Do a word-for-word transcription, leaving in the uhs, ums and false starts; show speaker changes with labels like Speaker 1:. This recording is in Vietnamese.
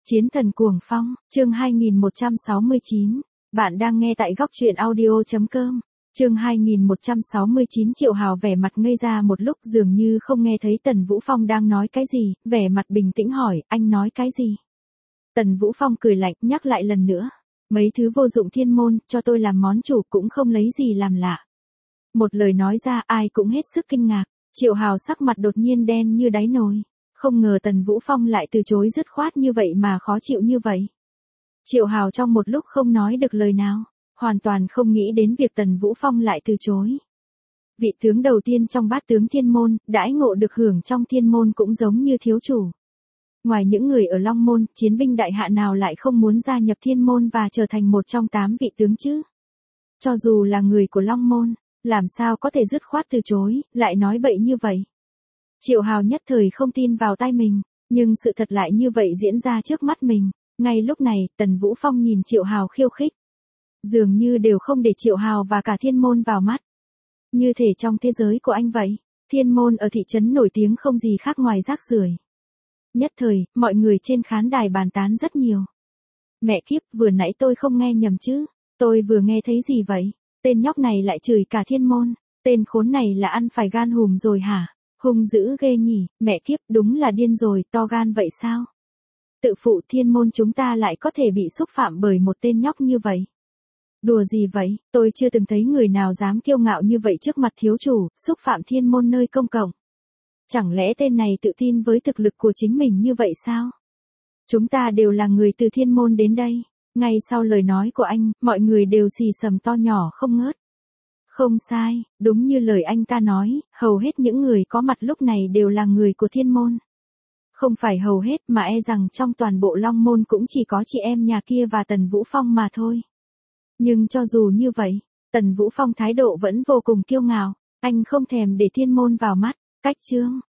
Speaker 1: Chiến thần cuồng phong, chương hai nghìn một trăm sáu mươi chín. Bạn đang nghe tại góc truyện audio chấm com. Chương hai nghìn một trăm sáu mươi chín. Triệu Hào vẻ mặt ngây ra một lúc, dường như không nghe thấy Tần Vũ Phong đang nói cái gì, vẻ mặt bình tĩnh hỏi, anh nói cái gì? Tần Vũ Phong cười lạnh, nhắc lại lần nữa. Mấy thứ vô dụng thiên môn, cho tôi làm món chủ cũng không lấy gì làm lạ. Một lời nói ra ai cũng hết sức kinh ngạc. Triệu Hào sắc mặt đột nhiên đen như đáy nồi. Không ngờ Tần Vũ Phong lại từ chối dứt khoát như vậy mà khó chịu như vậy. Triệu Hào trong một lúc không nói được lời nào, hoàn toàn không nghĩ đến việc Tần Vũ Phong lại từ chối. Vị tướng đầu tiên trong bát tướng thiên môn, đãi ngộ được hưởng trong thiên môn cũng giống như thiếu chủ. Ngoài những người ở Long Môn, chiến binh đại hạ nào lại không muốn gia nhập thiên môn và trở thành một trong tám vị tướng chứ? Cho dù là người của Long Môn, làm sao có thể dứt khoát từ chối, lại nói bậy như vậy? Triệu Hào nhất thời không tin vào tai mình, nhưng sự thật lại như vậy diễn ra trước mắt mình. Ngay lúc này, Tần Vũ Phong nhìn Triệu Hào khiêu khích. Dường như đều không để Triệu Hào và cả thiên môn vào mắt. Như thể trong thế giới của anh vậy, thiên môn ở thị trấn nổi tiếng không gì khác ngoài rác rưởi. Nhất thời, mọi người trên khán đài bàn tán rất nhiều. Mẹ kiếp, vừa nãy tôi không nghe nhầm chứ, tôi vừa nghe thấy gì vậy? Tên nhóc này lại chửi cả thiên môn, tên khốn này là ăn phải gan hùm rồi hả? Hung dữ ghê nhỉ, mẹ kiếp, đúng là điên rồi, to gan vậy sao? Tự phụ thiên môn chúng ta lại có thể bị xúc phạm bởi một tên nhóc như vậy. Đùa gì vậy, tôi chưa từng thấy người nào dám kiêu ngạo như vậy trước mặt thiếu chủ, xúc phạm thiên môn nơi công cộng. Chẳng lẽ tên này tự tin với thực lực của chính mình như vậy sao? Chúng ta đều là người từ thiên môn đến đây. Ngay sau lời nói của anh, mọi người đều xì xầm to nhỏ không ngớt. Không sai, đúng như lời anh ta nói, hầu hết những người có mặt lúc này đều là người của thiên môn. Không phải hầu hết mà e rằng trong toàn bộ Long Môn cũng chỉ có chị em nhà kia và Tần Vũ Phong mà thôi. Nhưng cho dù như vậy, Tần Vũ Phong thái độ vẫn vô cùng kiêu ngạo, anh không thèm để thiên môn vào mắt. Cách chương,